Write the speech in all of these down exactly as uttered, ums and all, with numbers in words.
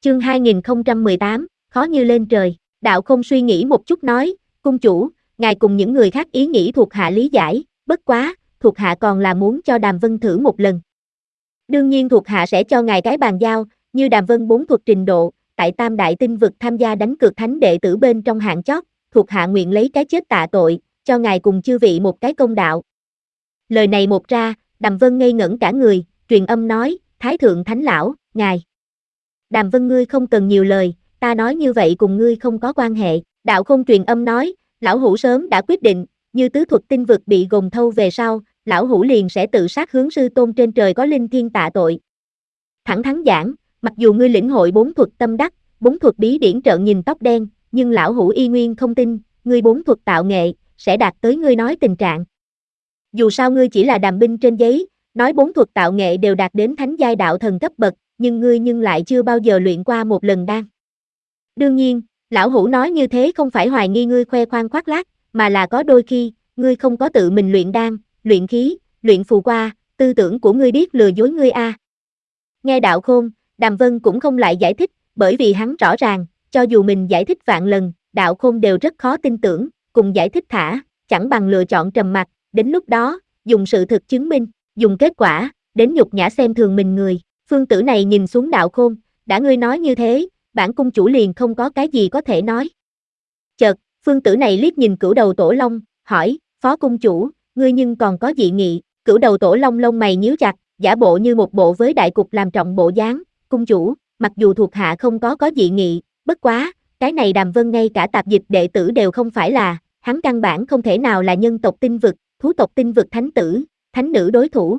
Chương hai nghìn không trăm mười tám, khó như lên trời. Đạo Khôn suy nghĩ một chút nói, cung chủ, ngài cùng những người khác ý nghĩ thuộc hạ lý giải, bất quá, thuộc hạ còn là muốn cho Đàm Vân thử một lần. Đương nhiên thuộc hạ sẽ cho ngài cái bàn giao, như Đàm Vân bốn thuật trình độ, tại Tam Đại Tinh Vực tham gia đánh cược thánh đệ tử bên trong hạng chót, thuộc hạ nguyện lấy cái chết tạ tội, cho ngài cùng chư vị một cái công đạo. Lời này một ra, Đàm Vân ngây ngẩn cả người, truyền âm nói, Thái thượng thánh lão, ngài. Đàm Vân ngươi không cần nhiều lời, ta nói như vậy cùng ngươi không có quan hệ. Đạo Khôn truyền âm nói, lão hủ sớm đã quyết định, như tứ thuật tinh vực bị gồng thâu về sau, lão hủ liền sẽ tự sát hướng sư tôn trên trời có linh thiên tạ tội. Thẳng thắn giảng, mặc dù ngươi lĩnh hội bốn thuật tâm đắc, bốn thuật bí điển trợn nhìn tóc đen, nhưng lão hủ y nguyên không tin, ngươi bốn thuật tạo nghệ, sẽ đạt tới ngươi nói tình trạng. Dù sao ngươi chỉ là đàm binh trên giấy, nói bốn thuật tạo nghệ đều đạt đến thánh giai đạo thần cấp bậc, nhưng ngươi nhưng lại chưa bao giờ luyện qua một lần đan. Đương nhiên, lão hủ nói như thế không phải hoài nghi ngươi khoe khoang khoác lác, mà là có đôi khi, ngươi không có tự mình luyện đan, luyện khí, luyện phù qua, tư tưởng của ngươi điếc lừa dối ngươi a. À. Nghe Đạo Khôn, Đàm Vân cũng không lại giải thích, bởi vì hắn rõ ràng, cho dù mình giải thích vạn lần, Đạo Khôn đều rất khó tin tưởng, cùng giải thích thả, chẳng bằng lựa chọn trầm mặc, đến lúc đó, dùng sự thực chứng minh, dùng kết quả, đến nhục nhã xem thường mình người. Phương tử này nhìn xuống Đạo Khôn, đã ngươi nói như thế, bản cung chủ liền không có cái gì có thể nói. Chợt, phương tử này liếc nhìn Cửu Đầu Tổ Long, hỏi, phó cung chủ, ngươi nhưng còn có dị nghị. Cửu Đầu Tổ Long lông mày nhíu chặt, giả bộ như một bộ với đại cục làm trọng bộ dáng, cung chủ, mặc dù thuộc hạ không có có dị nghị, bất quá, cái này Đàm Vân ngay cả tạp dịch đệ tử đều không phải là, hắn căn bản không thể nào là nhân tộc tinh vực, thú tộc tinh vực thánh tử, thánh nữ đối thủ.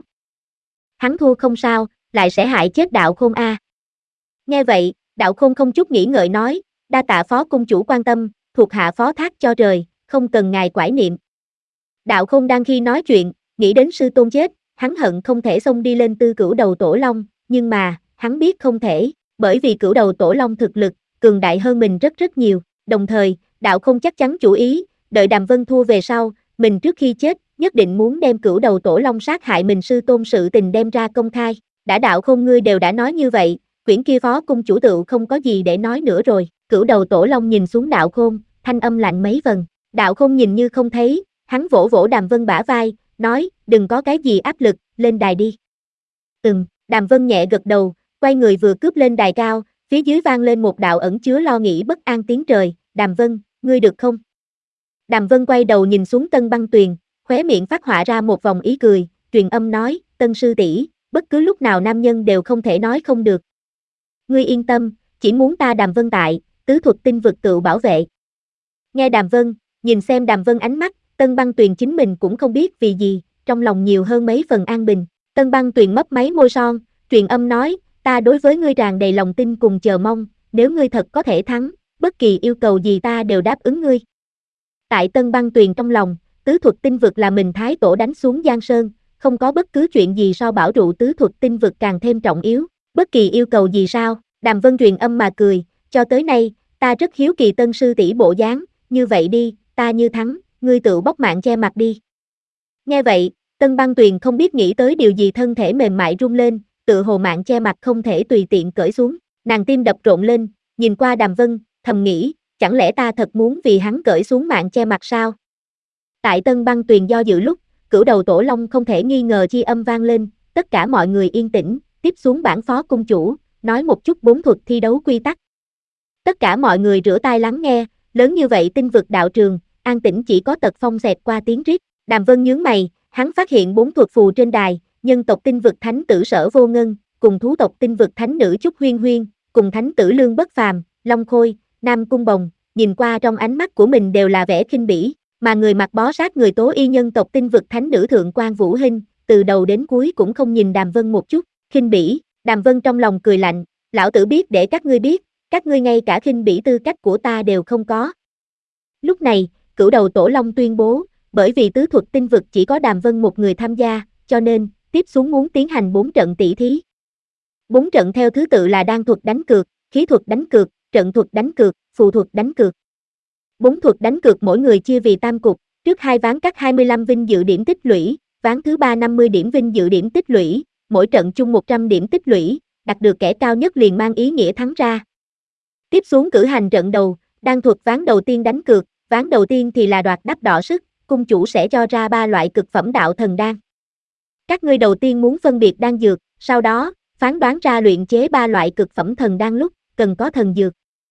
Hắn thua không sao, lại sẽ hại chết Đạo Khôn a. À. Nghe vậy, Đạo Khôn không chút nghĩ ngợi nói, đa tạ phó cung chủ quan tâm, thuộc hạ phó thác cho trời, không cần ngài quải niệm. Đạo Khôn đang khi nói chuyện, nghĩ đến sư tôn chết, hắn hận không thể xông đi lên tư Cửu Đầu Tổ Long, nhưng mà, hắn biết không thể, bởi vì Cửu Đầu Tổ Long thực lực, cường đại hơn mình rất rất nhiều, đồng thời, Đạo Khôn chắc chắn chủ ý, đợi Đàm Vân thua về sau, mình trước khi chết, nhất định muốn đem Cửu Đầu Tổ Long sát hại mình sư tôn sự tình đem ra công khai. Đã Đạo Khôn ngươi đều đã nói như vậy, quyển kia phó cung chủ tựu không có gì để nói nữa rồi. Cửu Đầu Tổ Long nhìn xuống Đạo Khôn, thanh âm lạnh mấy phần. Đạo Khôn nhìn như không thấy, hắn vỗ vỗ Đàm Vân bả vai, nói, đừng có cái gì áp lực, lên đài đi. Ừm, Đàm Vân nhẹ gật đầu, quay người vừa cướp lên đài cao, phía dưới vang lên một đạo ẩn chứa lo nghĩ bất an tiếng trời, Đàm Vân, ngươi được không? Đàm Vân quay đầu nhìn xuống Tân Băng Tuyền, khóe miệng phát họa ra một vòng ý cười, truyền âm nói, Tân sư tỷ, bất cứ lúc nào nam nhân đều không thể nói không được. Ngươi yên tâm, chỉ muốn ta Đàm Vân tại, tứ thuật tinh vực tự bảo vệ. Nghe Đàm Vân, nhìn xem Đàm Vân ánh mắt, Tân Băng Tuyền chính mình cũng không biết vì gì, trong lòng nhiều hơn mấy phần an bình. Tân Băng Tuyền mấp máy môi son, truyền âm nói, ta đối với ngươi tràn đầy lòng tin cùng chờ mong, nếu ngươi thật có thể thắng, bất kỳ yêu cầu gì ta đều đáp ứng ngươi. Tại Tân Băng Tuyền trong lòng, tứ thuật tinh vực là mình thái tổ đánh xuống Giang Sơn, không có bất cứ chuyện gì so bảo trụ tứ thuật tinh vực càng thêm trọng yếu, bất kỳ yêu cầu gì sao, Đàm Vân truyền âm mà cười, cho tới nay, ta rất hiếu kỳ Tân sư tỷ bộ dáng, như vậy đi, ta như thắng, ngươi tự bóc mạng che mặt đi. Nghe vậy, Tân Băng Tuyền không biết nghĩ tới điều gì thân thể mềm mại rung lên, tự hồ mạng che mặt không thể tùy tiện cởi xuống, nàng tim đập rộn lên, nhìn qua Đàm Vân, thầm nghĩ, chẳng lẽ ta thật muốn vì hắn cởi xuống mạng che mặt sao? Tại Tân Băng Tuyền do dự lúc, Cửu Đầu Tổ Long không thể nghi ngờ chi âm vang lên, tất cả mọi người yên tĩnh, tiếp xuống bản phó cung chủ, nói một chút bốn thuật thi đấu quy tắc. Tất cả mọi người rửa tai lắng nghe, lớn như vậy tinh vực đạo trường, an tĩnh chỉ có Tật Phong xẹt qua tiếng rít. Đàm Vân nhướng mày, hắn phát hiện bốn thuật phù trên đài, nhân tộc tinh vực thánh tử Sở Vô Ngân, cùng thú tộc tinh vực thánh nữ Trúc Huyên Huyên, cùng thánh tử Lương Bất Phàm, Long Khôi, Nam Cung Bồng, nhìn qua trong ánh mắt của mình đều là vẻ khinh bỉ, mà người mặc bó sát người tố y nhân tộc tinh vực thánh nữ Thượng Quan Vũ Hinh, từ đầu đến cuối cũng không nhìn Đàm Vân một chút, khinh bỉ. Đàm Vân trong lòng cười lạnh, lão tử biết để các ngươi biết, các ngươi ngay cả khinh bỉ tư cách của ta đều không có. Lúc này, Cửu Đầu Tổ Long tuyên bố, bởi vì tứ thuật tinh vực chỉ có Đàm Vân một người tham gia, cho nên, tiếp xuống muốn tiến hành bốn trận tỷ thí. Bốn trận theo thứ tự là đan thuật đánh cược, khí thuật đánh cược, trận thuật đánh cược, phù thuật đánh cược. Bốn thuật đánh cược mỗi người chia vì tam cục, trước hai ván cắt hai mươi lăm vinh dự điểm tích lũy, ván thứ ba năm mươi điểm vinh dự điểm tích lũy, mỗi trận chung một trăm điểm tích lũy, đạt được kẻ cao nhất liền mang ý nghĩa thắng ra. Tiếp xuống cử hành trận đầu, đan thuật ván đầu tiên đánh cược, ván đầu tiên thì là đoạt đắp đỏ sức, cung chủ sẽ cho ra ba loại cực phẩm đạo thần đan. Các ngươi đầu tiên muốn phân biệt đan dược, sau đó, phán đoán ra luyện chế ba loại cực phẩm thần đan lúc, cần có thần dược.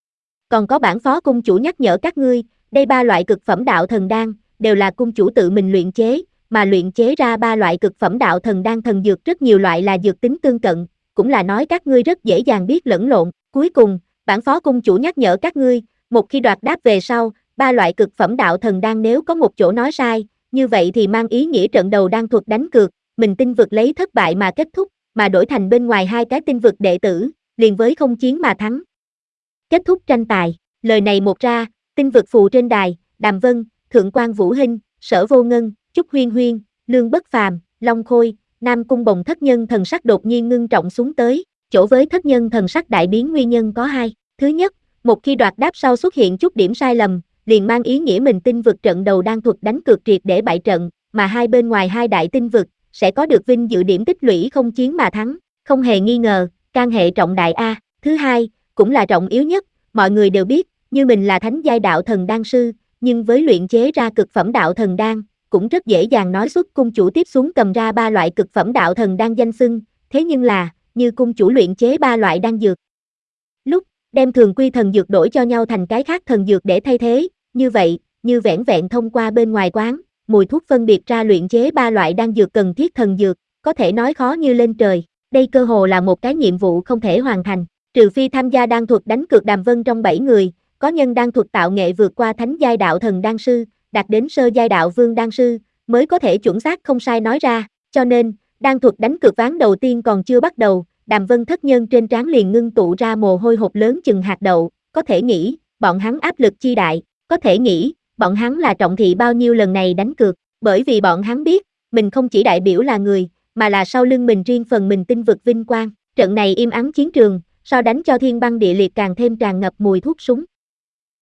Còn có bản phó cung chủ nhắc nhở các ngươi, đây ba loại cực phẩm đạo thần đan, đều là cung chủ tự mình luyện chế, mà luyện chế ra ba loại cực phẩm đạo thần đan thần dược rất nhiều loại là dược tính tương cận, cũng là nói các ngươi rất dễ dàng biết lẫn lộn. Cuối cùng, bản phó cung chủ nhắc nhở các ngươi, một khi đoạt đáp về sau, ba loại cực phẩm đạo thần đan nếu có một chỗ nói sai, như vậy thì mang ý nghĩa trận đầu đan thuật đánh cược, mình tinh vực lấy thất bại mà kết thúc, mà đổi thành bên ngoài hai cái tinh vực đệ tử, liền với không chiến mà thắng. Kết thúc tranh tài, lời này một ra, tinh vực phù trên đài, Đàm Vân, Thượng quan Vũ Hinh, Sở Vô Ngân, Trúc Huyên Huyên, Lương Bất Phàm, Long Khôi, Nam Cung Bồng thất nhân thần sắc đột nhiên ngưng trọng xuống tới, chỗ với thất nhân thần sắc đại biến nguyên nhân có hai. Thứ nhất, một khi đoạt đáp sau xuất hiện chút điểm sai lầm, liền mang ý nghĩa mình tinh vực trận đầu đan thuật đánh cược triệt để bại trận, mà hai bên ngoài hai đại tinh vực, sẽ có được vinh dự điểm tích lũy không chiến mà thắng, không hề nghi ngờ, can hệ trọng đại A. Thứ hai, cũng là trọng yếu nhất, mọi người đều biết, như mình là thánh giai đạo thần đan sư, nhưng với luyện chế ra cực phẩm đạo thần đan, cũng rất dễ dàng nói xuất cung chủ tiếp xuống cầm ra ba loại cực phẩm đạo thần đan danh xưng, thế nhưng là, như cung chủ luyện chế ba loại đan dược. Lúc, đem thường quy thần dược đổi cho nhau thành cái khác thần dược để thay thế, như vậy, như vẻn vẹn thông qua bên ngoài quán, mùi thuốc phân biệt ra luyện chế ba loại đan dược cần thiết thần dược, có thể nói khó như lên trời, đây cơ hồ là một cái nhiệm vụ không thể hoàn thành, trừ phi tham gia đan thuật đánh cược Đàm Vân trong bảy người, có nhân đan thuật tạo nghệ vượt qua thánh giai đạo thần đan sư, đạt đến sơ giai đạo vương đan sư, mới có thể chuẩn xác không sai nói ra, cho nên, đan thuật đánh cược ván đầu tiên còn chưa bắt đầu, Đàm Vân thất nhân trên trán liền ngưng tụ ra mồ hôi hột lớn chừng hạt đậu, có thể nghĩ, bọn hắn áp lực chi đại, có thể nghĩ, bọn hắn là trọng thị bao nhiêu lần này đánh cược, bởi vì bọn hắn biết, mình không chỉ đại biểu là người, mà là sau lưng mình riêng phần mình tinh vực vinh quang, trận này im ắng chiến trường, so đánh cho thiên băng địa liệt càng thêm tràn ngập mùi thuốc súng.